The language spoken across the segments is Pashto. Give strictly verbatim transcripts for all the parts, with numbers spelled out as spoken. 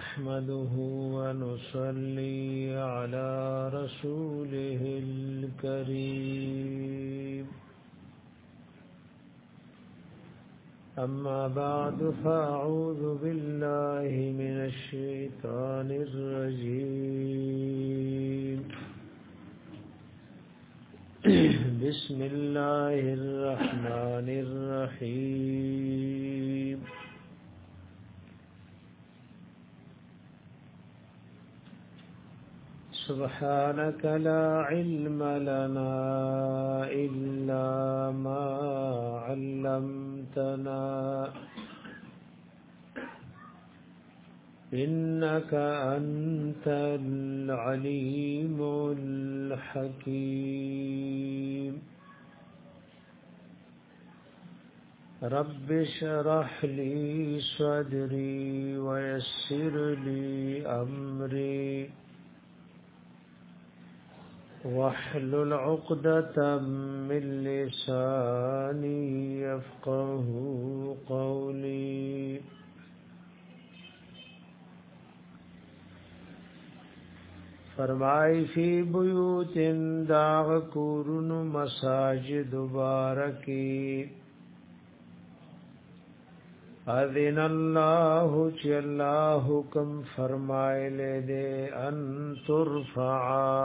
نحمده ونصلي على رسوله الكريم أما بعد فأعوذ بالله من الشيطان الرجيم بسم الله الرحمن الرحيم سبحانك لا علم لنا إلا ما علمتنا إنك أنت العليم الحكيم رب اشرح لي صدري ويسر لي أمري واحلل عقدة من لساني يفقه قولي فرمائی فی بیوت داغ کورن مساجد بارکی اذن اللہ چی اللہ حکم فرمائے لے دے ان ترفعا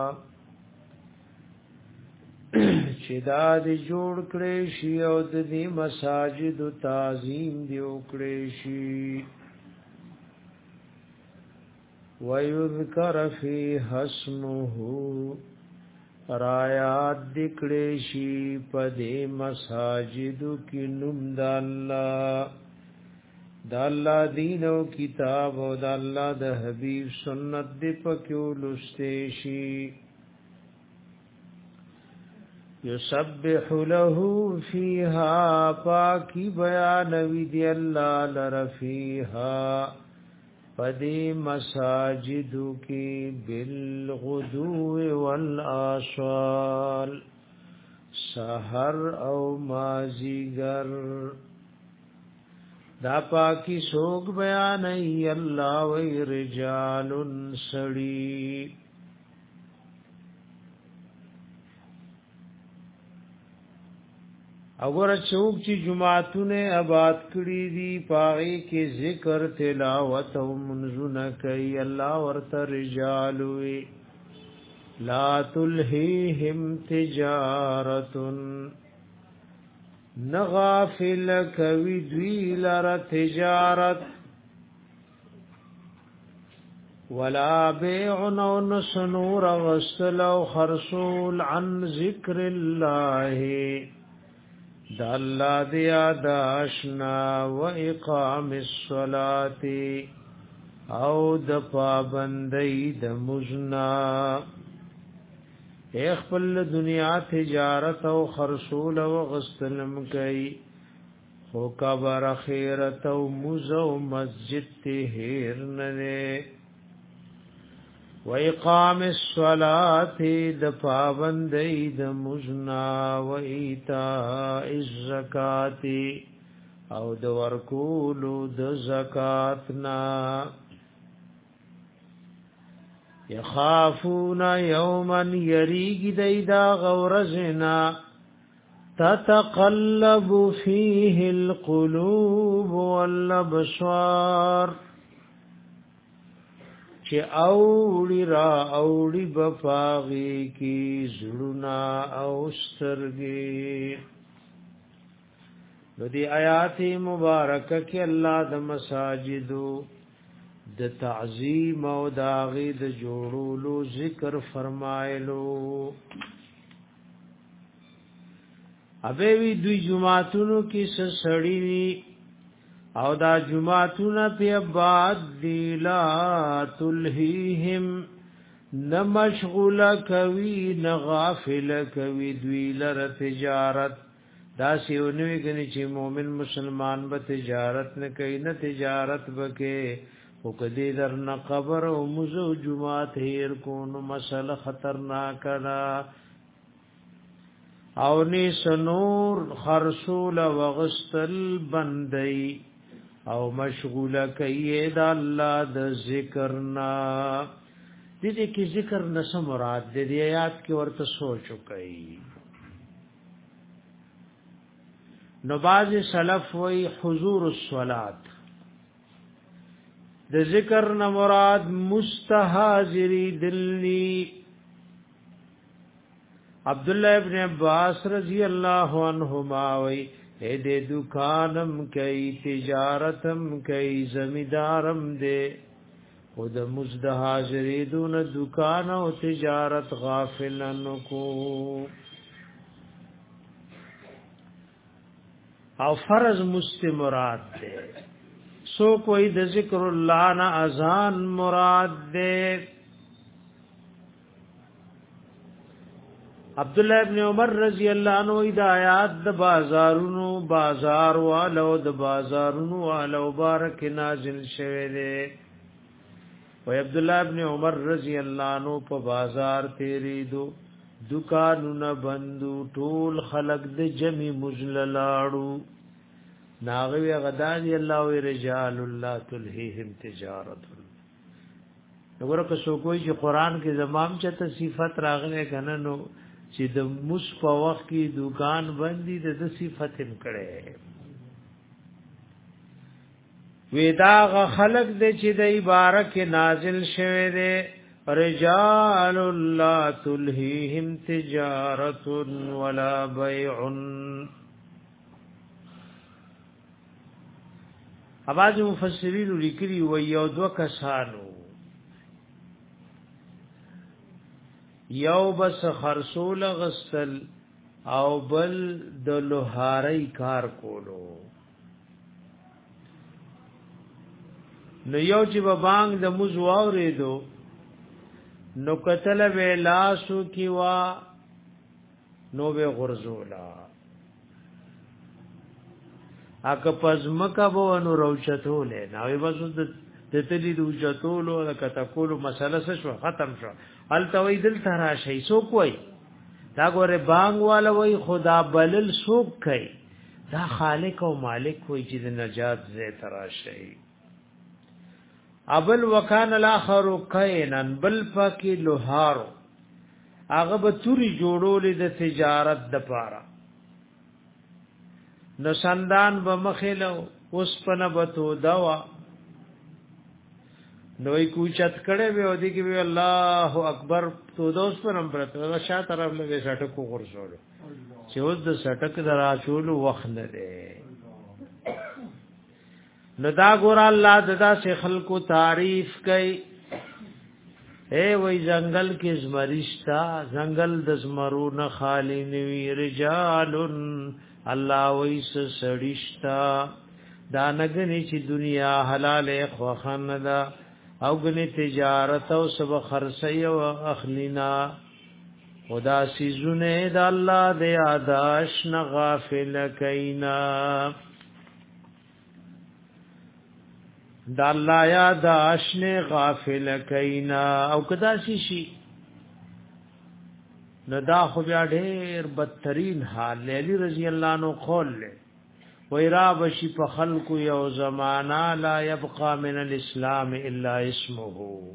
چې دا دی جوړ کړي شي او د دې مساجد تعظیم دی وکړي شي ويذكر فيه اسمه رايات دکړي شي په دې مساجد کې نوم د الله د الله دین او کتاب او د الله د حبيب سنت دې پکې ولسته شي یسبح له فیها پاکی بیان وی دی اللہ لرفیها پدی مساجدو کی بالغدو والآصال سحر او مازیگر دا پاکی سوگ بیان ای اللہ وی رجال سڑی اگر چوک چې جمعتونه آباد کړی دي پاغي کې ذکر تلاوت او منزونه کوي الله ورته رجال وی لا تلهیهم تجارت نغافل کوي دوی لر تجارت ولا بيع او نسنور غسل او خرصول عن ذکر الله دا اللہ دیا داشنا و اقام الصلاة او د پابندی د مزنا اخپل دنیا تجارت او خرصول و غسلم کئی خو کبر خیرت او مزو مسجد تهیر ننے و اقام الصلاة د پابندی د مزنا و ایتاء الزکات او د ورکول د زکاتنا یخافون یوما یریگ دیدا غورزنا تتقلب فیه القلوب والابصار چې اوړي را اوړي بفاغي کی زړونا او سترګي نو دی آیات مبارکه کې الله د مساجدو د تعظیم او د غي د جوړولو ذکر فرمایلو ابه وی دوی جمعاتونو کې سړی او دا جمعتون پی بعد دیلا تلہیہم نمشغول کوي نغافل کوي دوی لر تجارت دا سیونوی گنی چی مومن مسلمان با تجارت نه کوي نه تجارت بکے او کدی در نه قبر او مزو جمعات هیر کون مسئلہ خطرناک دا او نی سنور خرصول وغستل بندئی او مشغوله کوي د الله د ذکرنا دې دې کې ذکر نس مراد دې آیات کې ورته سوچ کوي نو باز سلف وی حضور الصلات د ذکر نه مراد مستحاضری دلی عبد الله ابن عباس رضی الله عنهما وی اے دې دکانم کوي تجارتم کوي زمیدارم دې خود مستحاضری دون دکان او تجارت غافلن کو او فرض مستمرات دے سو کوئی د ذکر اللہ نا اذان مراد دے عبداللہ ابن عمر رضی اللہ عنہ ہدایات د بازارونو بازار والو د بازارونو والو بارک نازل شوه دے و عبداللہ ابن عمر رضی اللہ عنہ په بازار تیری دو دکانونه بندو ټول خلق د جمی مزللاړو ناغوی غدانی الله و رجال الله تلهیهم تجارت وګوره که څوک وایي چې قران کې زمام چته صفت راغله کنه نو چې د مس په وخت کې دکان بندي د صفت هم کړي ویداغ خلق دې چې د عبارت نازل شوه دې رجال الله تلهیهم تجارت ولا بیع اواز مفسرین لیکلی و یو دو کسانو یو بس خرصول غسل او بل د لوهاری کار کولو نو یو چې به بانګ د موز واورېدو نو قتل ویلاسو کی وا نو به غرزولا اګه پزمکه بو نو روچتولې نو بس د تلی د وچتولو د کتکولو مسله شو ختم شو ال توي دل ترا شي سو کوي دا ګوره بانګ والا وای خدا بلل سوق کوي دا خالق او مالک وای چې د نجات زه ترا شي ابل وکان الاخر کینن بل پاکی لوهارو هغه به توري جوړولې د تجارت د پاره نو سندان به مخېلو اوس پنه بتو دوا نوې کوچت کړه به او دې کې به الله اکبر تو دوس پر امر ته شا طرف له سټکو ورسول چې اوس د سټک درا شول وخت نه ده ندا ګور الله ددا سے خلقو تعریف کوي اے وای جنگل کې زمرشتا جنگل د زمرو نه خالی نوی رجال الله وای سړیشتا دا نګنی چې دنیا حلال خوخن ده او غنی تجارت او سب خرسی او اخلینا خدا سیزونه د الله د یاداش نه غافل کینا د الله یاداش نه غافل کینا او کدا شي شي ندا خو بیا ډېر بدترین حال علی رضی الله عنه قول له ویرا بشی په خلق یو زمانہ لا يبقى من الاسلام الا اسمه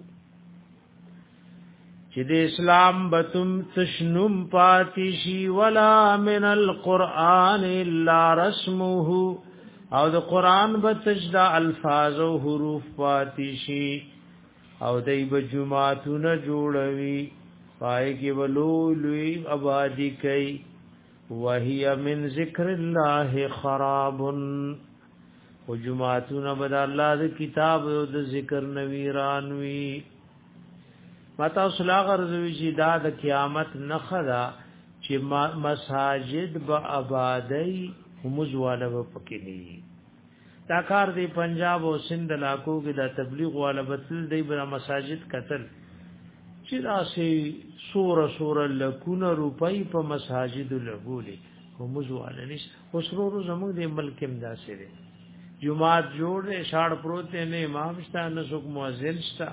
چې د اسلام بتم تشنم پاتشي ولا من القران الا رسمه او د قران بتجدا الفاظ او حروف پاتشي او دای په جمعهتون جوړوي پای کې ولولوي آبادی کوي وهي من ذکر الله خراب وجمعتون بد الله د کتاب او د ذکر نویرانوي متا صلاح غرضوي چې دا د قیامت نخدا چې مساجد به آبادی همزواله پکې دا کار دی پنجاب او سند علاقو کې د تبلیغ والا بتل دی بر مساجد قتل چې راسي سور سور لکونه روپۍ په مساجد لګولې همزواله نشته خسرو زموږ د ملک امداسه دی جمعات جوړ شاړ پروت نه امام شته نه څوک مؤذن شته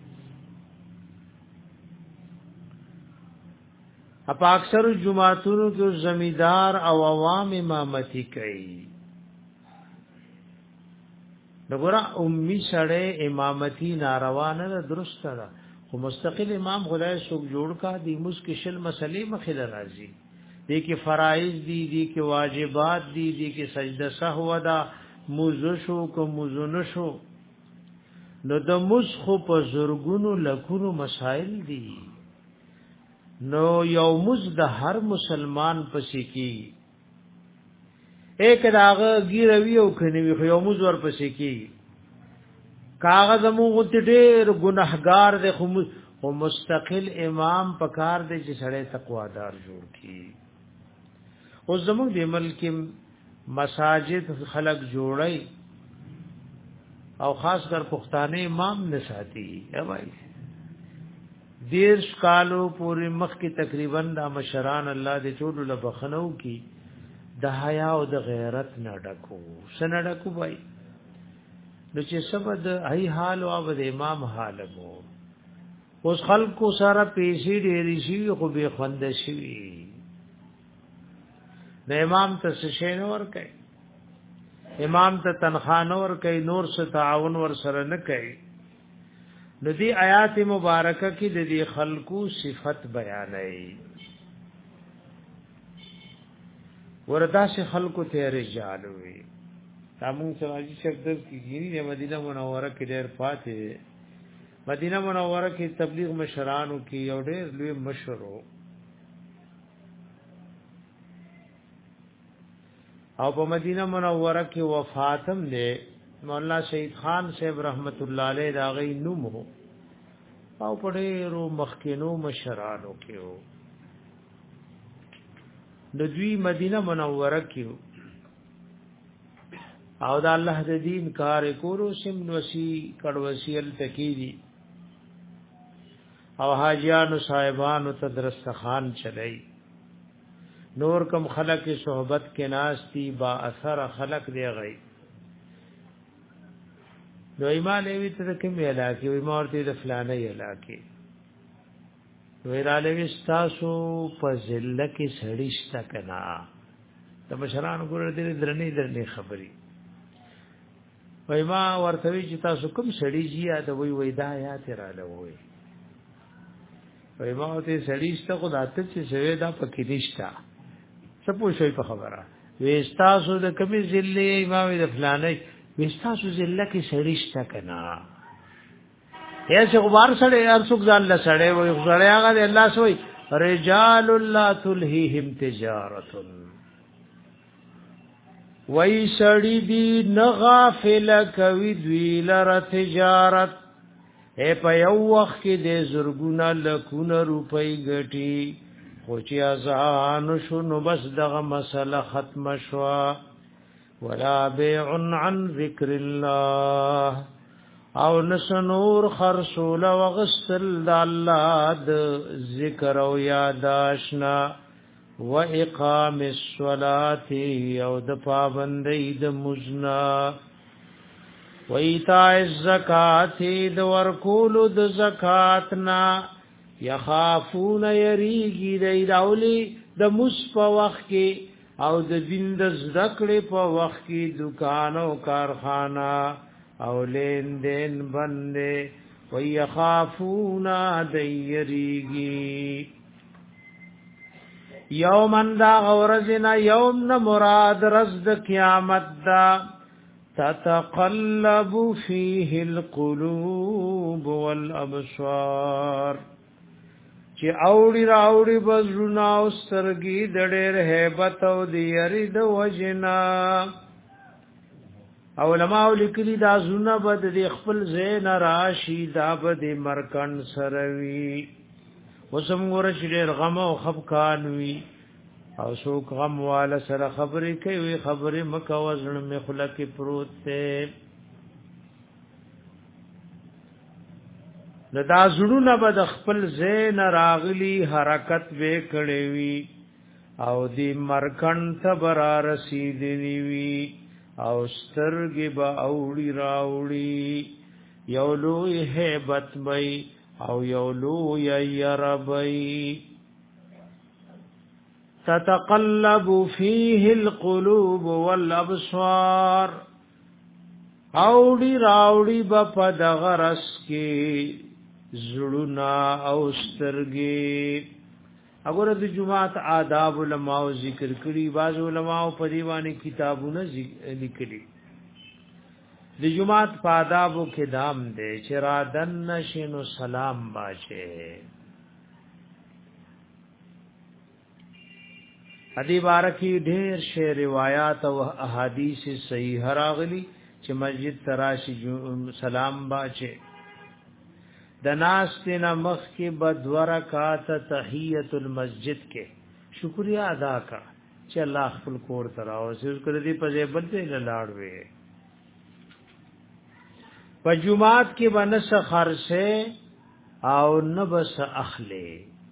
اپا اکثر جمعاتونو کې زمیدار او عوام امامتی کوي دغه امي سره امامتي ناروا نه درست ده خو مستقل امام خدای څوک جوړ کا دی مسکشل مسلې مخله راځي دي کې فرایض دي دي کې واجبات دي دي کې سجده سهو ده موزو شو کو موزو نشو نو د مسخ په زرګونو لکونو مسائل دي نو یو مز د هر مسلمان پسې کی ایک داغه ګیروي او کني خو یو مز ور پسې کی کاغذ مو غت ډېر ګناهګار دي خو مستقل امام پکار دي چې سړی تقوا دار جوړ کی او زموږ د ملک مساجد خلق جوړي او خاص کر پښتانه امام نه ساتي اے بھائی دیرش کالو پوری مخ کی تقریبا دا مشران الله دې ټول له بخنو کی د حیا او د غیرت نه ډکو سن ډکو بھائی نو چې سبد ای حال او د امام حال مو اوس خلکو سره پیسې ډېری شي خو به خوند شي د امام ته شین ور کوي امام ته تنخواه ور کوي نور څه تعاون ور سره نه کوي نو دی آیات مبارکه کې د دې خلقو صفت بیانې وردا سے خلقو ته رجال وي تاسو سراجي شکر کې د مدینه منوره کې ډېر فاتح مدینه منوره کې تبلیغ مشرانو کې یو ډېر لوی مشرو او په مدینه منوره کې وفاتم دې مولانا شهید خان صاحب رحمت الله علیه دا غي نوم او په ډېرو مخکینو مشرانو کې وو د دوی مدینه منوره کې او د الله د دین کار کولو سم وسی کډوسیل تکیدی او حاجیانو صاحبانو تدرس خان چلای نور کم خلق صحبت کے ناستی با اثر خلق دی غي نو ایمان ایوی ته کوم علاقه وي مورته د فلانه علاقه ویراله وستاسو په ځله کې سړیشتا کنا د بشران ګور دې درنې درنې خبري وای ما ورته وی چې تاسو کوم سړی جی دا وی وای دا یا تیراله وای وای ما ته سړیشتا خو داته چې سوي دا پکې نشتا سپو شوی په خبره وستاسو د کمی ځله امام د فلانه وستاسو ځله کې سړیشتا کنا یا چې غبار سره ارڅوک ځان له سره وي غړیا هغه الله سوی رجال الله تلهیهم تجارت وای سړی دی نغافل کوي دوی لره تجارت اے په یو وخت کې د زرګونه لکونه روپۍ ګټي خو چې ازان شنو بس دغه مسله ختم شوا ولا بیع عن ذکر الله او نسنور خرسول وغسل د الله د ذکر او یاد آشنا و اقام الصلاه او د پابندۍ د مزنا و ایتاء الزکات د ورکول د زکاتنا یخافون یریږي د داولی د مصف وخت کې او د دین د ذکر په وخت کې دکان او کارخانه او لین دین بنده و یخافون دیریگی یومن دا غورزنا یوم نا مراد رزد قیامت دا تتقلب فیه القلوب والابصار چی اوڑی راوڑی بزرنا و سرگی دڑیر حیبت و دیری دو وجنا علماء لیکلی دا زونه بد د خپل زین راشی دا بد مرکن سروي وسم ورش ډیر غم او خفقان وی او سو غم والا سره خبرې کوي خبرې مکه وزن می خلق پروت ته دا زړونه بد خپل زین راغلی حرکت وې کړې وی او دی مرکن ته برا رسیدلی وی او سترګي با اوړي راوړي یولو هیبت بای او یولو یربای تتقلب فيه القلوب والابصار اوڑی راوڑی با پا دغرس کی زړونا او سترګې. اگر د جمعات آداب علماء ذکر کړي، بعض علماء په دیوانه کتابونه لیکلي. د جمعات په آدابو کې دام دي چې را دن نشینو سلام باشه. ادي بارکی ډېر شی روایت او احادیث صحیح راغلي چې مسجد تراشی سلام باشه. د ناس تینا مخ کې بدورکات تحیت المسجد کې شکریا ادا کا چې الله خپل کور تراو سر کړ دې په ځای بل ته لاړ وې. په جمعات کې ونس خرسه او نبس اخلي،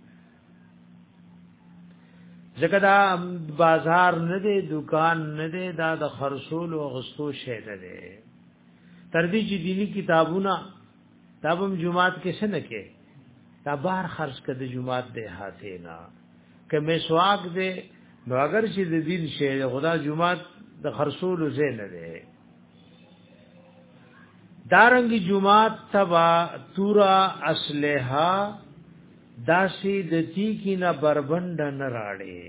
ځکه دا بازار نه دی، دکان نه دی، دا د خرصول او غستو شی نه دی. تر دې چې دینی کتابونه تابم جمعات کې څه نه کې دا بار خرج کړه جمعات دې هاته نه که مسواک دې نو اگر چې د دین شی خدا جمعات د خرصول زین نه دارنګ جمعات تبا تورا اصلها داسی دتی کی نه بربند نه راړي.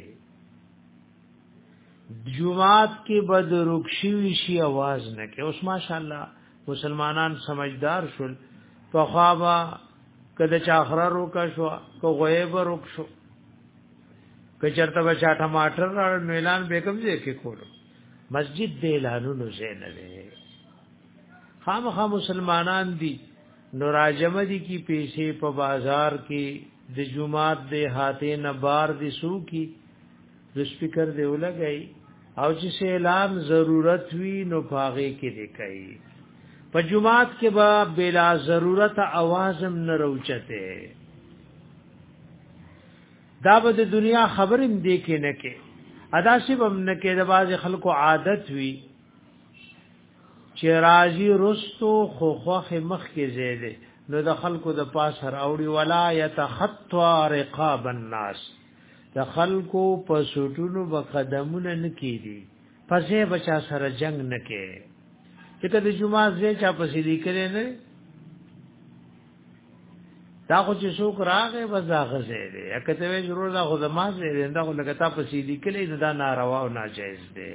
جمعات کې بد رکشي شي आवाज نه کې. اوس ماشاءالله مسلمانان سمجھدار شول، په خوابا کده چا اخره روکا شو کو غیب روک شو که چرته بچا ټماټر راړ اعلان بیگم دې کې کولو. مسجد دې اعلانونو زین نه خامخا مسلمانان دي نو راجم دي کی پیسې په بازار کې د جمعات دې هاته نبار دي سو کی د سپیکر دی ولګي او چې اعلان ضرورت وی نو پاغه کې دی کوي. په جمعات کې با بلا ضرورت اوازم نه روچته. دا به د دنیا خبرم دی کې نه کې ادا سی بم نه کې د باز خلکو عادت وی چې راځي رستو خو خوخ مخ کې زیاده نو د خلکو د پاس هر اوړي ولا يتخطى رقاب الناس، د خلکو په سټونو په قدمونه نکېدي، پسې بچا سره جنگ نکې. چې کله جمعه زې چا پسې لیکلې نه دا خو چې څوک راغې وځاغه زې یا کته وې ضرور دا خو زما زې دا خو لکه تا پسې لیکلې دا ناروا او ناجایز دی.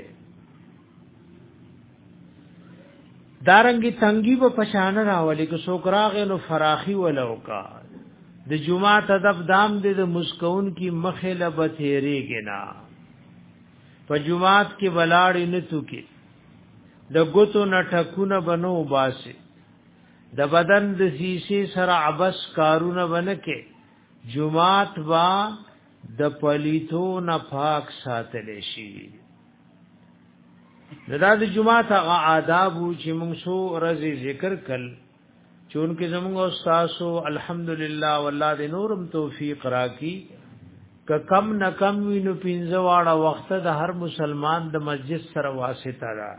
دارنګي تنګي په پشان راولي که څوک راغې نو فراخي ولوکا. د جمعه تدب دام دې د مسکون کی مخله بثيري گنا. په جمعات کې ولاړ نه تو کې د ګوتو نټکونه بنو باسي، د بدن د سیسی سره عبس کارونه بنکه. جمعات وا د پلیتو نه پاک ساتل شي. دا د جمعات هغه آداب چې موږ سو رزي ذکر کړل چون کې زموږ استادو الحمدلله والله د نورم توفیق راکړي ک کم نه کم وینو پینځه واړه وخت د هر مسلمان د مسجد سره واسطه را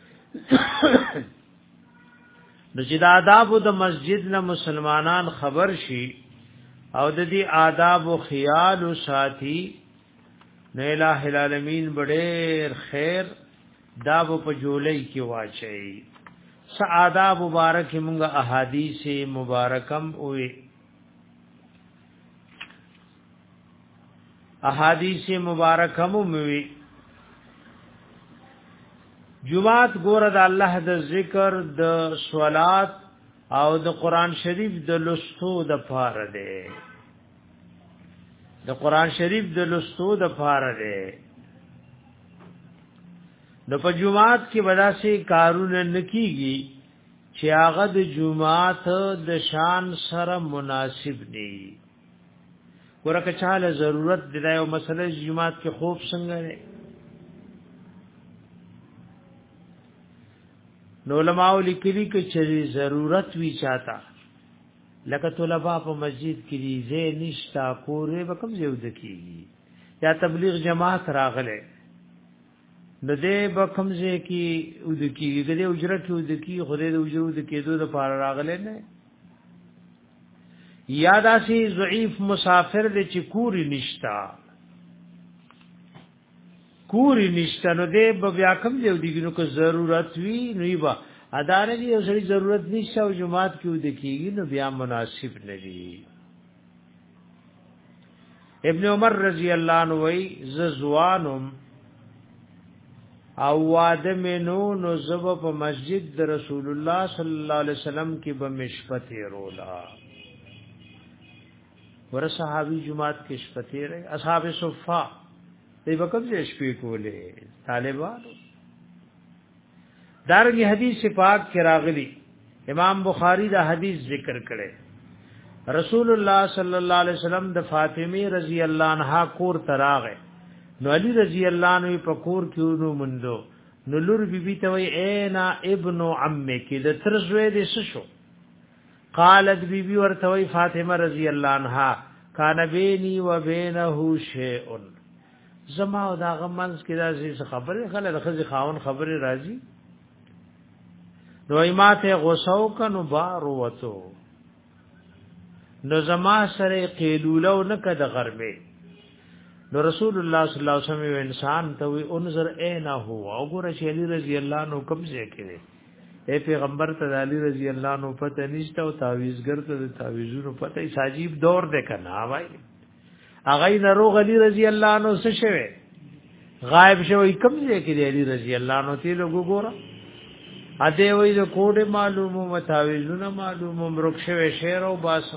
نو چې د آداب د مسجد نه مسلمانان خبر شي او د دې آداب او خیال او ساتي نه الہ العالمین بډېر خیر داب په جولای کې واچي. سعاده مبارک موږ احادیث مبارکم وې احادیث مبارکم وې جمعات ګور د الله د ذکر د صلات او د قران شریف د لستو د پاره ده د قران شریف د لستو د پاره ده. نو په جمعات کې بداسي کارونه نکېږي چې هغه د جمعات د شان سره مناسب دي. ورکه چاله ضرورت دی او مسله جمعات کې خوب څنګه ده نو علماء لیکلي کې چې ضرورت وی چاته لکه طلباء په مسجد کې دي زه نشتا کورې به کوم ځای ودکېږي یا تبلیغ جماعت راغله نو دې به کوم ځای کې ودکېږي د اجرت ودکې خدای د اجرت د کېدو د پار راغله نه یاداسي ضعیف مسافر دې چې کوري نشتا کوری نشته نو دې بیا کوم دی دیګنو کو ضرورت وی نو با ادارې یو سړي ضرورت نشته او جمعات کې ود کېږي نو بیا مناسب نه دي. ابن عمر رضی الله عنه وی ززوانم او واده منو نو زب په مسجد د رسول الله صلی الله علیه وسلم کې به مشپته رولا ور صحابي جمعات کې شپته رہے اصحاب صفه دې وکم چې شپې کولې طالبانو. دارنګه حدیث پاک کې راغلی امام بخاری دا حدیث ذکر کړي رسول الله صلی الله علیه وسلم د فاطمه رضی الله عنها کور تراغه نو علی رضی الله عنه په کور کې نو مندو نو لور بیبي ته وی اینا ابن عمک د ترزوی د ششو قالت بیبي ورته وی فاطمه رضی الله عنها کان بیني و بینه شیء زما او دا غمنس کې دا خبره خلک خزي خاون خبره راځي نو ایماته غوسو کنو بارو وتو نو زما سره قیلولو نکد غربه نو رسول الله صلی الله علیه وسلم انسان ته وی انظر اینا هو او ګور چې علی رضی الله عنه کوم ځای کې اے پیغمبر ته علی رضی الله عنه پته نشته او تعویذګر ته تعویذونو پته ای عجیب دور ده کنه وای اغه نه روغ علی رضی الله عنه څه شوی غائب شوی کوم ځای کې علی رضی الله عنه ته لوګو ګوره ا دې وای د کوډه معلومو متاویزونه معلومو مرخصه شعر او باس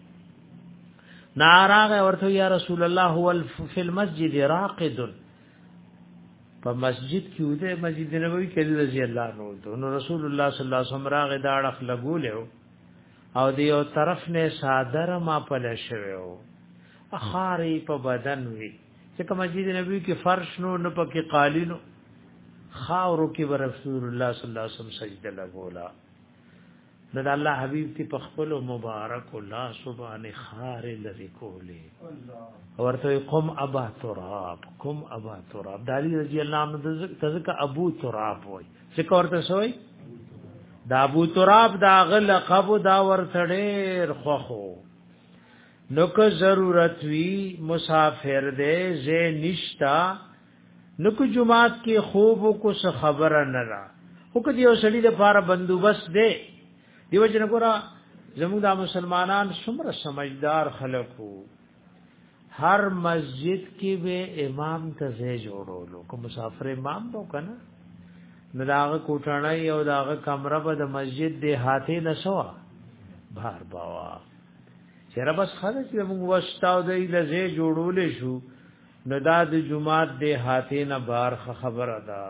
ناراغه ورته یا رسول الله هو فی المسجد راقد په مسجد کې وده مسجد نبوي کې رضی الله عنه نو رسول الله صلی الله علیه وسلم راغه دا اړه لګولیو او دی یو طرف نه صادر ما پله شویو اخاری په بدن وی چې کوم مسجد نبوي کې فرش نو نه پکې قالینو خاورو کې رسول الله صلی الله علیه وسلم سجده لګولا نو د الله حبیب تی په خپل مبارک الله سبحانه خار لری کولی ورته قم ابا تراب قم ابا تراب دالی رضی الله عنه تذکر ابو تراب وای څه ورته سوی دا ابو تراب دا غل لقب دا ورته ډېر خوخو نو که ضرورت وی مسافر دې زه نشتا نو کو جمعات کې خوب کو څه خبره نه را او کدی یو سړي د پاره بندوبست دی دیو جن ګورا زموږ د مسلمانان څومره سمجھدار خلکو هر مسجد کې به امام ته ځای جوړولو کو مسافر امام وو کنه نو داغه کوټړای او داغه کمره به د مسجد د هاته نسوا بار باوا چیرې بس خلک موږ واشتاو دی لږه جوړولې شو نو دا د جمعات د هاته نه بار خبره ده.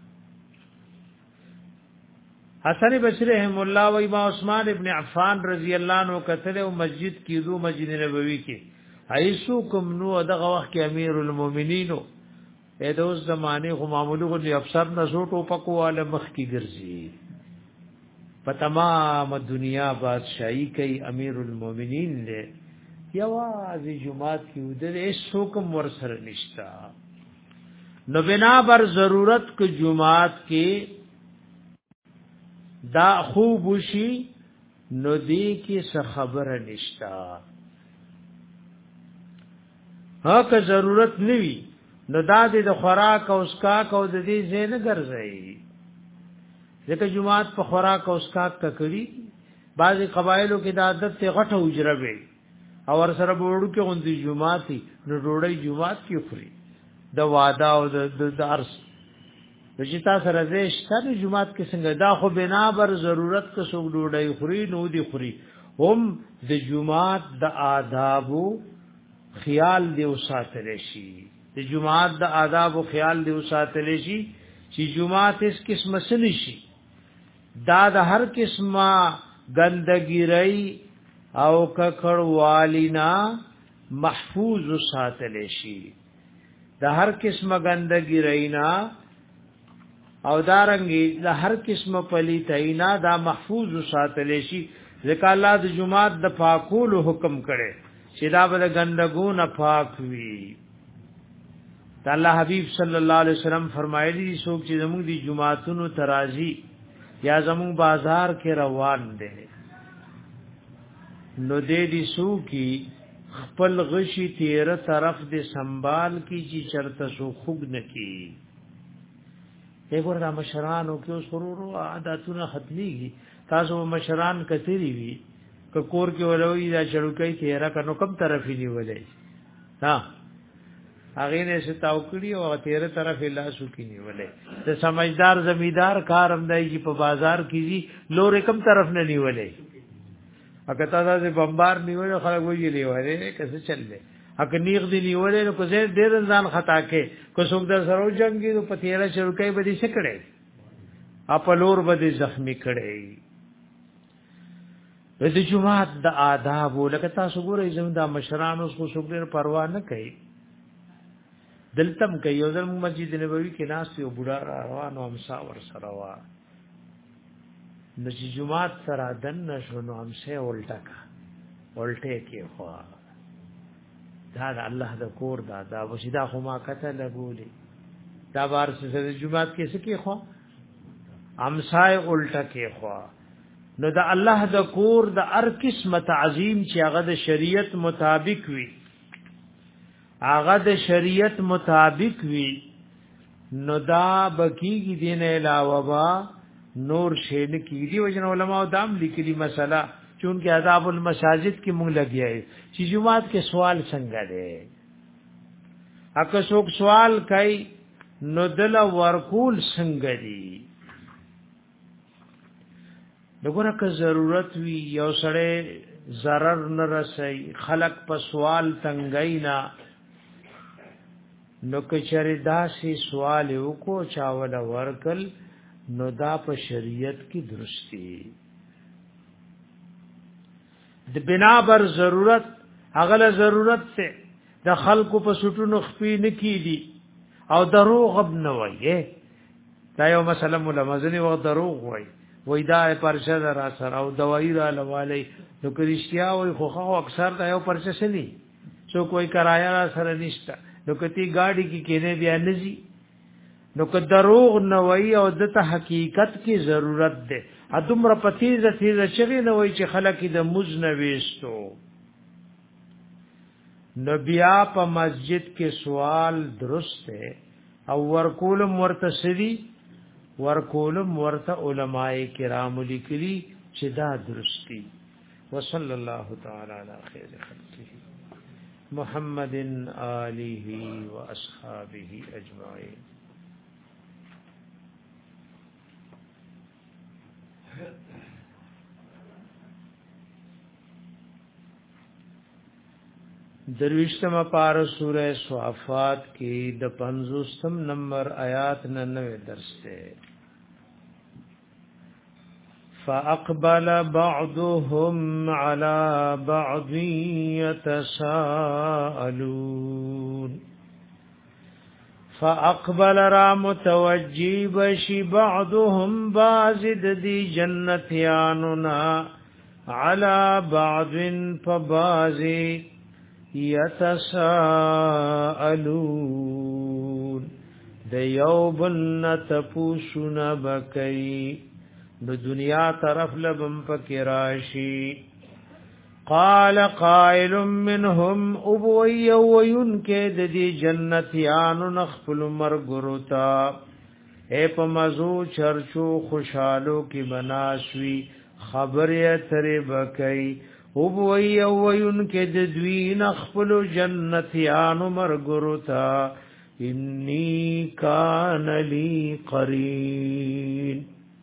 حسن بصری رحم الله و امام عثمان ابن عفان رضی الله عنه کتل او مسجد کې دو مسجد نبوي کې ایسو کوم نو دغه وخت کې امیر المؤمنین اې د اوس زمانه خو معمولی غو افسر نسو ټوپکو والا مخ کې ګرځي په تمام دنیا بادشاہي کوي امیر المؤمنین له یوازې جمعات کې ودر ایسو کوم ورسره نشتا نو بنا بر ضرورت کو جمعات کې دا خوب وشي نو دی کی څه خبره نشتا ها که ضرورت نوي نو دا د خوراک او اسکاک او د دې زین ګرځي ځکه جمعات په خوراک او اسکاک کړي بعضی قبایلو کې د عادت ته غټه اجره وي او ور سره وړو کې غوندي جمعاتي نو ډوړی جمعات کې خوري د وادا او د درس چې تاسو راځي ستاسو جمعات کې څنګه دا خو بنا بر ضرورت کو سو ډوډۍ خوري نو دی خوري هم د جمعات د آداب خیال دی وساتل شي د جمعات د آداب او خیال دی وساتل شي چې جمعات اس قسمه سن شي دا د هر قسمه ګندګيري او ککړ والینا محفوظ وساتل شي د هر قسمه ګندګيري نه او دارنګي د هر قسمه پلیتینا دا محفوظ ساتل شي ځکه الله د جمعات د پاکولو حکم کړي چې دا به ګندګون پاک وي. الله حبیب صلی الله علیه وسلم فرمایلی څوک چې زموږ د جمعاتونو ترازی یا زموږ بازار کې روان دي نو دې دي سو کی خپل غشي تیره طرف دې سنبال کی چې چرته سو خوب نکی دغه د مشرانو کې اوس ورورو عادتونه ختميږي تاسو مشران کثيري وي ک کور کې ولوي دا چړوکۍ تیرا کنو کم طرفي نیولې ها هغه نه ستاو کړی او تیرې طرف الله سو کې نیولې د سمجھدار زمیدار کار هم دی چې په بازار کې لور کم طرف نه نیولې اګه تاسو د بمبار نیولې خلک وایي نیولې کیسه چللې اګه نیغ دی نیولې نو کو زه ډېر ځان خطا کې کو څوک در سره جنگي نو په تیرې چړوکۍ به دې سکړې اپ لور به دې زخمی کړې د جمعات د آداب لکه تاسو ګورئ زموږ د مشرانو خو څوک ډېر پروا نه کوي دلتم کوي یو ځل مسجد نبوي کې ناس یو بوډا روانو امسا ور سره وا د جمعات سره دن نشو نو امسه الټا کا الټه کې خو دا د الله د کور دا دا وشدا خو ما کته لګولې دا بار سره د جمعات کې څه کې خو امسای الټا کې خو نو د الله د کور د هر قسمه تعظیم چې هغه د شریعت مطابق وي هغه د شریعت مطابق وي نو دا بکیږي دین علاوه با نور شین کیږي وجن علماء دام لیکلي مسله چون کې آداب المساجد کې مونږ لګیای چې جمعات کې سوال څنګه دی اګه څوک سوال کوي نو دل ورکول څنګه دی دغه که ضرورت وی یو سره zarar نه رسي خلق په سوال تنګای نه نو کچری داسي سوال وکړو چاول ورکل نو دا په شریعت کې درستی د بنا بر ضرورت اغله ضرورت ته د خلقو په سټونو خپې نه کیدي او دروغ اب نه وایي دا یو مسله ملمزنی و دروغ وایي وای دا پرشه را سره او دوايي را لوالي نو کرشتیا وای خو خو اکثر دا یو پرشه سني څو کوئی کرایا را سره نشتا نو کتی گاڑی کی کینه بیا نزی نو که دروغ نه وای او دته حقیقت کی ضرورت ده ادمره پتیز تیز چغی نه وای چې خلک د مز نه وېستو نو بیا په مسجد کې سوال درست ہے او ورکول مرتسری ورکولم ورته علماء کرام لیکلي چې دا درستی وصلی الله تعالی علی خیر خلقه محمد آله و اصحابه اجمعین درویشتم پار سورہ صافات کی د پنځوستم نمبر آیات ننوے درس تے فَأَقْبَلَ بَعْضُهُمْ عَلَى بَعْضٍ يَتَسَاءَلُونَ فَأَقْبَلَ را متوجیب شی بعضهم بازد دی جنتیاننا عَلَى بَعْضٍ فَبَازِ يَتَسَاءَلُونَ د یوبن تپوسون بکئی د دنیا طرف لبم فکراشی قال قائل منهم ابوی وین کې د دې جنتیان نخفل مرغرتا اے پمزو چرچو خوشالو کی بناسوی خبر اترے بکئی ابوی وین کې د دوی نخفل جنتیان مرغرتا انی کان لی قرین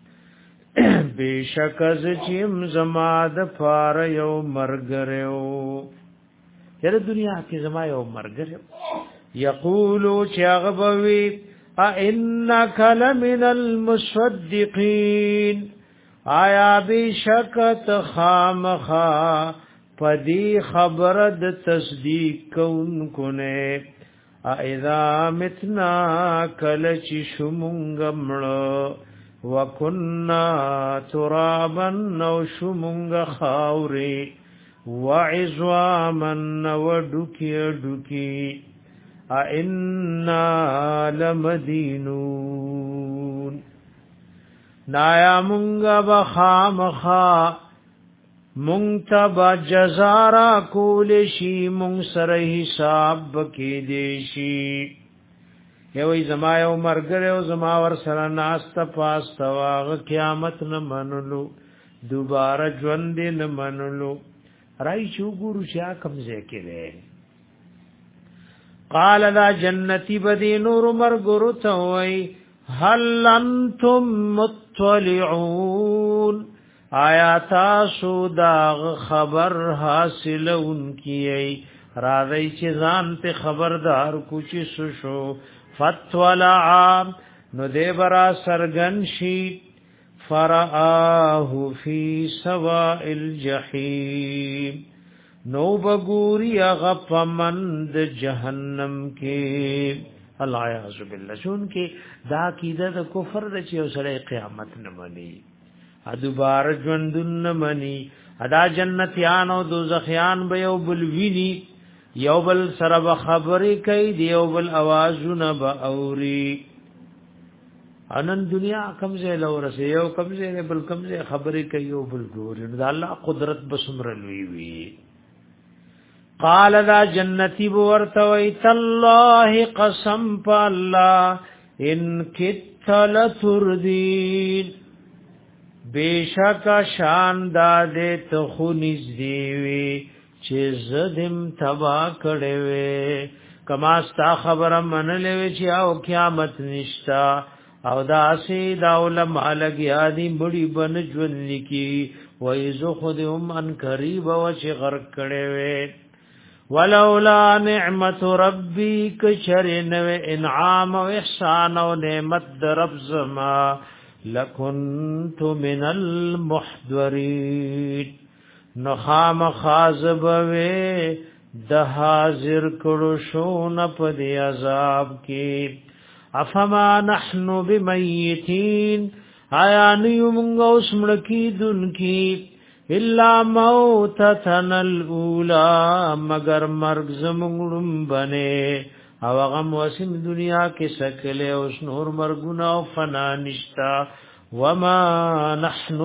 بیشک از چیم زما د فار یو مرګرو چر دنیا کې زما یو مرګرو یقولو چغبوی ا انک لمن المصدقین آیا بیشک تخامخا پدی خبر د تصدیق کون کونه اذا متنا کل چ شومنګمړو وَكُنَّا تُرَابًا نَوْشُمُنْغَ خَاوْرِ وَعِزْوَامًا وَدُكِيَ دُكِي أَإِنَّا لَمَدِينُونَ نایا منغ بخامخا منتبا جزارا کولشی منگ سر حساب بکی دیشی یوی زما یو مرګره او زما ور سره ناست پاست واغ قیامت نه منلو دوباره ژوند نه منلو راي شو ګورو شیا کمزه کړي قال لا جنتی بدی نور مرګرو توي هل انتم مطلعون آیا تاسو دا خبر حاصلون کیئی راځي چې ځان ته خبردار کوچی شو فتولع نو دیبرا سرغن شي فرآه فی سواء الجحیم نو بګوري هغه پمند جهنم کې العیاذ بالله چون کې دا کیده د کفر د چې اوسره قیامت نه مني ادوبار ژوندون نه مني ادا جنتیان او دوزخیان به یو بل ویني یو بل سره خبرې کوي دی یو بل आवाजونه به اوري انن دنیا کمزه لورسه یو کمزه بل کمزه خبرې کوي یو بل ګوري دا الله قدرت بسمر لوی وی قال ذا جنتی بورتوی تالله قسم بالله ان کت لتردین بیشک شان دادې ته خو نږدې چې زدم تبا کړي وي کما ستا خبره منلې چې او قیامت نشتا او داسې دا علماء لګیا دي بډي بن ژوند لکی وای زو خودهم ان قریب او چې غرق کړي وي ولولا نعمت ربي کشرن و انعام و احسان و نعمت رب زما لکنت من المحضرین نخام خازب وی د حاضر کړو شو نه په عذاب کې افما نحن بمیتین آیا نیو مونږ اوس مړکی دن کی الا موتتنا الاولى مگر مرگ زمونږم بنے او غم وسم دنیا کې سکله اوس نور مرګونه او فنا نشتا وما نحن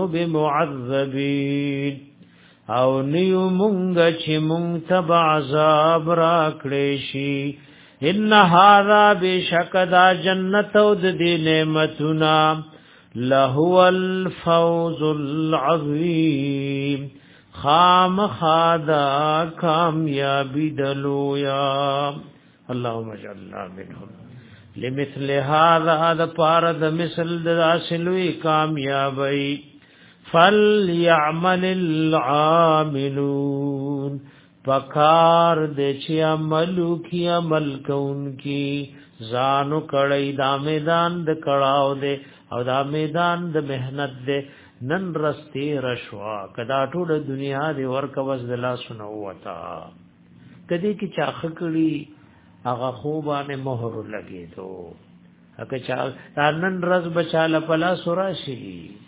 بمعذبین او نیو مونږ چې مونږ تبع عذاب را کړې شي ان هذا بشکدا جنت او د دې نعمتنا لهو الفوز العظیم خام خادا کامیابی دلویا اللهم اجعلنا منهم لمثل هذا هذا پارد مثل داسلوی کامیابی فلیعمل العاملون پکار دې چې عملو کی عمل کون کی زانو کړی دا میدان د کړهو دې او دا میدان د مهنت دې نن رستی رشوا کدا ټول دنیا دې ورکه وز دلا سنو وتا کدی کی چاخ کړي هغه خوبانه مہر لګي تو هغه چا نن رز بچاله پلا سوراشي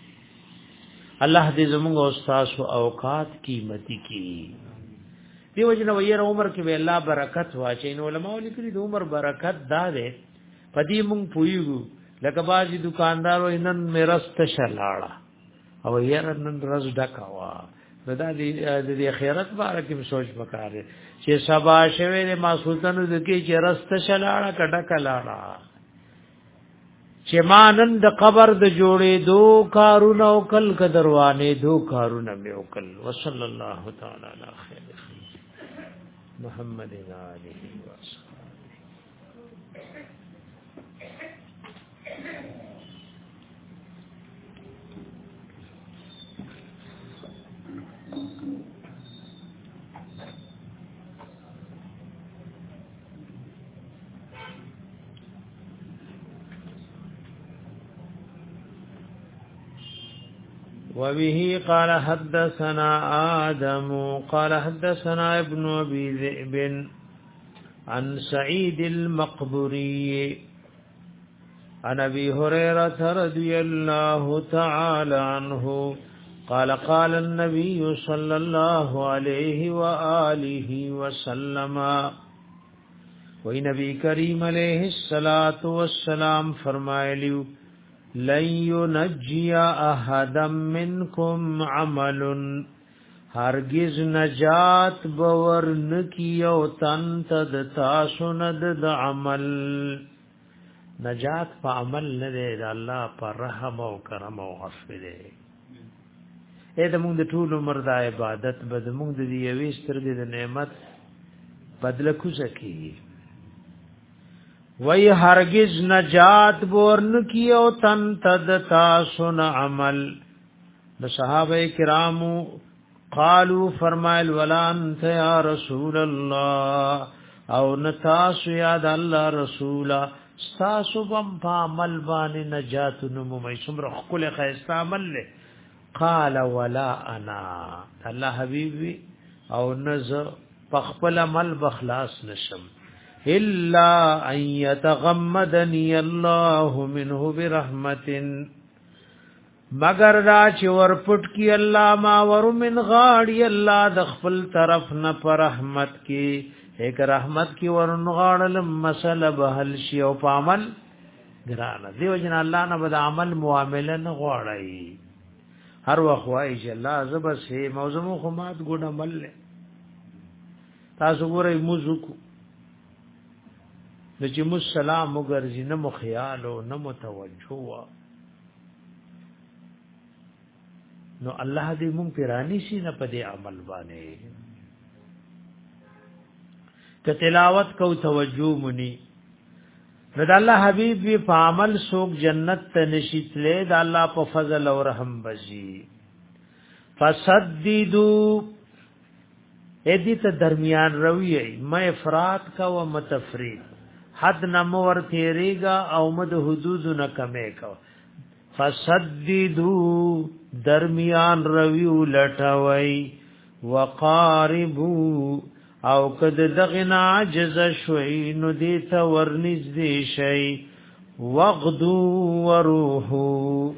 الله دې زموږ استاد او اوقات قیمتي کی دیو جن ویر عمر کې به الله برکت واچي نو علماء لیکلي د عمر برکت دا ده پدې مونږ پویګو لکه بازي دکاندارو نن مرست شلاړه او یې نن رز ډکوا دا د خیرت باره کې سوچ وکړي چې سبا شوه ما سلطان د کې چې رست شلاړه کډه کلاړه چې مانن د قبر د جوړې دو کارونه او کل کدروانه دو کارونه مې وکړ وصلی الله تعالی علی خیر محمد علیه وصحبه وبه قال حدثنا آدم قال حدثنا ابن أبي ذئب عن سعيد المقبري عن أبي هريرة رضي الله تعالى عنه قال قال النبي صلى الله عليه وآله وسلم وَنبي كريم عليه الصلاة والسلام فرمائے لن ينجي احدا منكم عمل هرگز نجات باور نکیو تن تد تاسو ند د عمل نجات په عمل نه دی د الله پر رحم او کرم او عفو دی اې د موږ د ټول عمر د عبادت بد موږ د دې یوې سترګې د نعمت بدل کوزکی وای هرگز نجات ورن کیو تن تد تاسن عمل د صحابه کرامو قالو فرمایل ولا انت یا رسول الله او نتاسو یاد الله رسولا تاسو بم په عمل باندې نجات نمو مې څومره خپل خیسته عمل له قال ولا انا الله حبيبي او نز خپل عمل بخلاص نشم الا ان يتغمدني الله منه برحمت مگر دا چې ورپټ کی الله ما ور من غاړي الله د خپل طرف نه پر رحمت کی ایک رحمت کی ورن غاړل مسله بهل شی او عمل ګرانه دیو جن الله نه بد عمل معامله نه غواړي هر وخت وای چې الله زبر سي موضوع خو مات ګډ عمل له تاسو ګورئ موزکو د چې مسلام وګرځي نه مو خیال او نه متوجه نو الله دې مونږ پیرانی شي نه په دې عمل باندې ته تلاوت کو توجه منی نو د الله حبیب وی په عمل سوق جنت ته نشیتلې د الله په فضل او رحم بزي فسددوا ادي ته درمیان روي مې افراط کا و متفرید حد نمور تیریگا او مد حدود نه کمې کا فسددوا درمیان روي لټوي وقاربوا او کد دغنا عجز شوي نو دي ته ورنز دي شي وغدو وروحو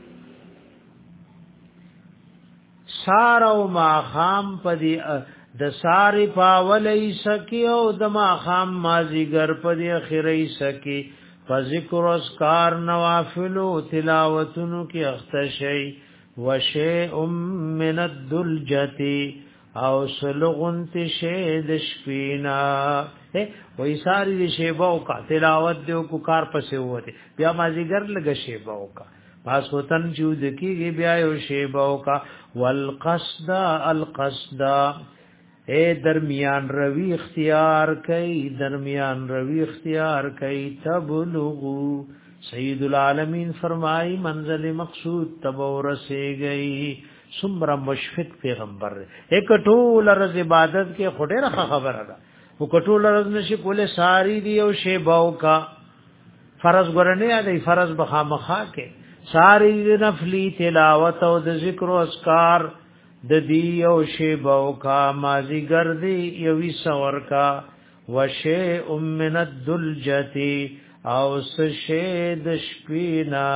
سارو ما خام پدی د ساری پاولی سکی او د ما خام مازیگر پدی اخری سکی فذکر اسکار نوافلو تلاوتونو کی اختشی وشیء من الدلجتی او سلغنت شید شپینا وی ساری دی شیباو کا تلاوت دیو کو کار پسے ہوتے بیا مازیگر لگا شیباو کا پاس وطن چود کی گی بیا یو شیباو کا والقصد القصد اے درمیان روی اختیار کئی درمیان روی اختیار کئی تبلغو سید العالمین فرمائی منزل مقصود تبور سے گئی سمرا مشفق پیغمبر ایک ټول رز عبادت کې خډه راخه خبره ده او کټول رز نشي کوله ساری دی او شی باو کا فرض ګرنه دی فرض بخامخه کې ساری نفلی تلاوت او د ذکر او اذکار د دی او شی باو کا مازی ګرځي یوي سور کا وشی من الدلجتی او سشید شپینا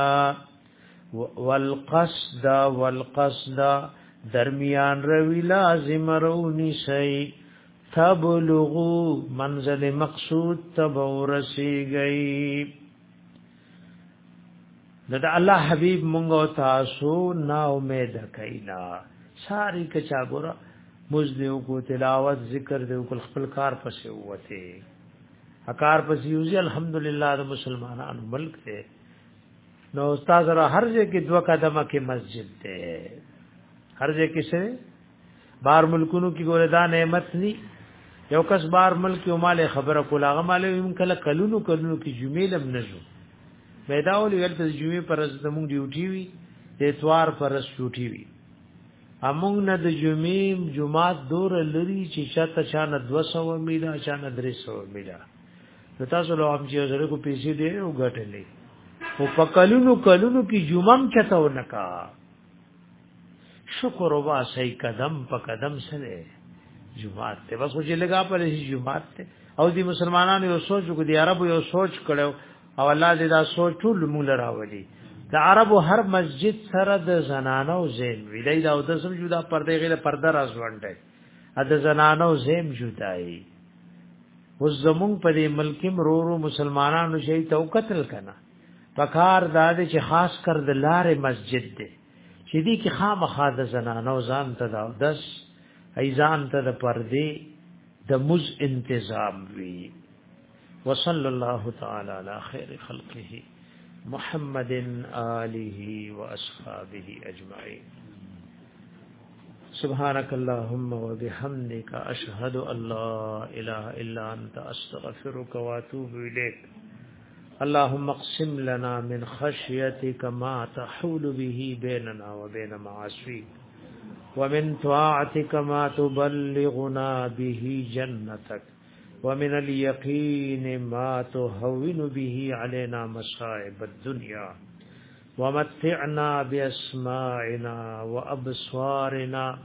والقصد والقصد درمیان روی لازم رونی سی تبلغو منزل مقصود تبورسی گئی دا اللہ حبیب منگو تاسو نا امید کئینا ساری کچا گورا مزدیو کو تلاوت ذکر دیو کل خپل کار پسی ہوتے اکار پسی ہوزی الحمدللہ دا مسلمانان ملک تے نو استاد را ہر جگہ کی دو قدمہ کی مسجد دے ہر جگہ کسے بار ملکونو کی گولدان نعمت نی یو کس بار ملک یو مال خبر کولا غمال یم کله کلونو کلونو کی جمیلم نجو میداول یل ته جمعې پر از زمون ډیوټي وی د اتوار پر از ډیوټي وی امون نه د جمعې جمعات دور لري چې شاته چانه دو سو میلا چانه درې سو میلا تاسو له هم چې زره کو پیسې دی او غټلې او په کلونو کلونو کی جمعم چتاو نکا شکر وبا صحیح قدم په قدم سره جمعات ته بس خو چې لگا پر جمعات ته او دی مسلمانانو یو سوچ کو دی عربو یو سوچ کړو او الله دې دا سوچ ټول موږ راوړي د عربو هر مسجد سره د زنانو زین وی دی دا د سم جدا پرده غیر پرده رازوندای ا د زنانو زین جدای و زمون په دې ملک مرورو مسلمانانو شي تو قتل کنا پکار داد چې خاص کر د لارې مسجد دی چې دې کې خامخا د زنانو ځان ته دا دس ایزان ته د پردې د مز انتظام وی وصلى الله تعالى على خير خلقه محمد آله وأصحابه أجمعين. سبحانك اللهم وبحمدك أشهد أن لا إله إلا أنت أستغفرك وأتوب إليك. اللهم اقسم لنا من خشيتك ما تحول به بيننا وبين معاصيك، ومن طاعتك ما تبلغنا به جنتك، ومن اليقين ما تهون به علينا مصائب الدنيا، ومتعنا بأسماعنا وأبصارنا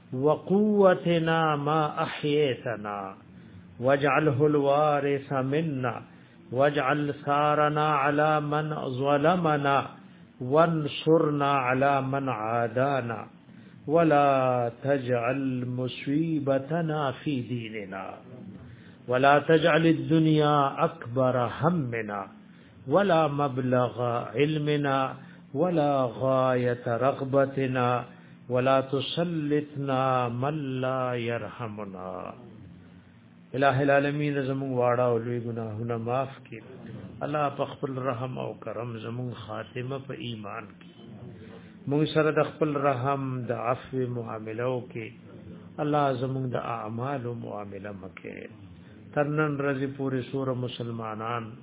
وقوتنا ما أحييتنا، واجعله الوارث منا، واجعل ثارنا على من ظلمنا، وانصرنا على من عادانا، ولا تجعل مصيبتنا في ديننا، ولا تجعل الدنيا أكبر همنا، ولا مبلغ علمنا، ولا غاية رغبتنا، ولا تسلطنا من لا يرحمنا. الہ العالمین زمون واړه او لوی ګناهونه معاف کړي. الله په خپل رحم او کرم زمون خاتمه په ایمان کړي. موږ سره د خپل رحم د عفو معاملو کې الله زمون د اعمال او معامله مکه. ترنن رضی پوری سور مسلمانان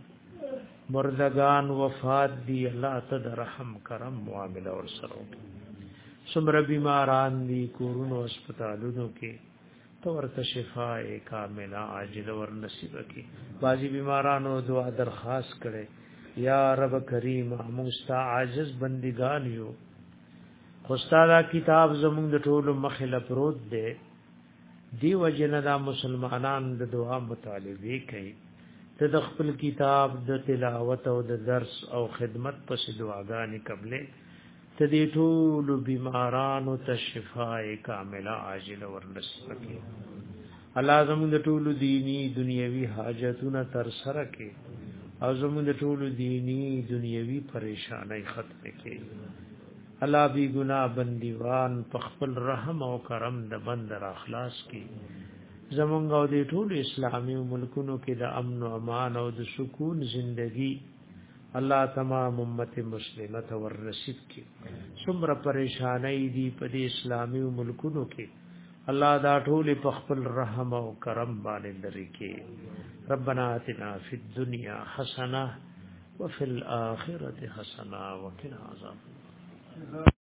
مردگان وفات دی، الله ته د رحم کرم معامله ور سره وکړي. څومره بیماران دي کورونو هسپتالونو کې تو ورته شفاء کامله عاجل ور نصیب کی. بازی بیمارانو دعا درخواست کړي، یا رب کریم موږ ستا عاجز بندگان یو، خو ستا دا کتاب زموږ د ټولو مخله پروت دی، دی وجنه دا مسلمانان د دعا مطالبه کوي. ته د خپل کتاب د تلاوت او د درس او خدمت پس دعاګانې قبلې، ته دې ټول بیمارانو ته شفاء کامله عاجل ور نصیب کړي. الله زموږ د ټول دینی دنیوي حاجتونه تر سره کړي او زموږ د ټول دینی دنیوي پریشانای ختم کړي. الله بی ګناه بندیوان په خپل رحم او کرم د بند را اخلاص کړي. زمونږ او د ټول اسلامي ملکونو کې د امن او امان او د سکون زندگی الله تمام امت مسلمه ته ور نصیب کړي. څومره پریشانای دي په دې اسلامي ملکونو کې الله دا ټول په خپل رحم او کرم باندې لري کې. ربنا آتنا فی الدنیا حسنه وفي الاخره حسنه وقنا عذاب النار.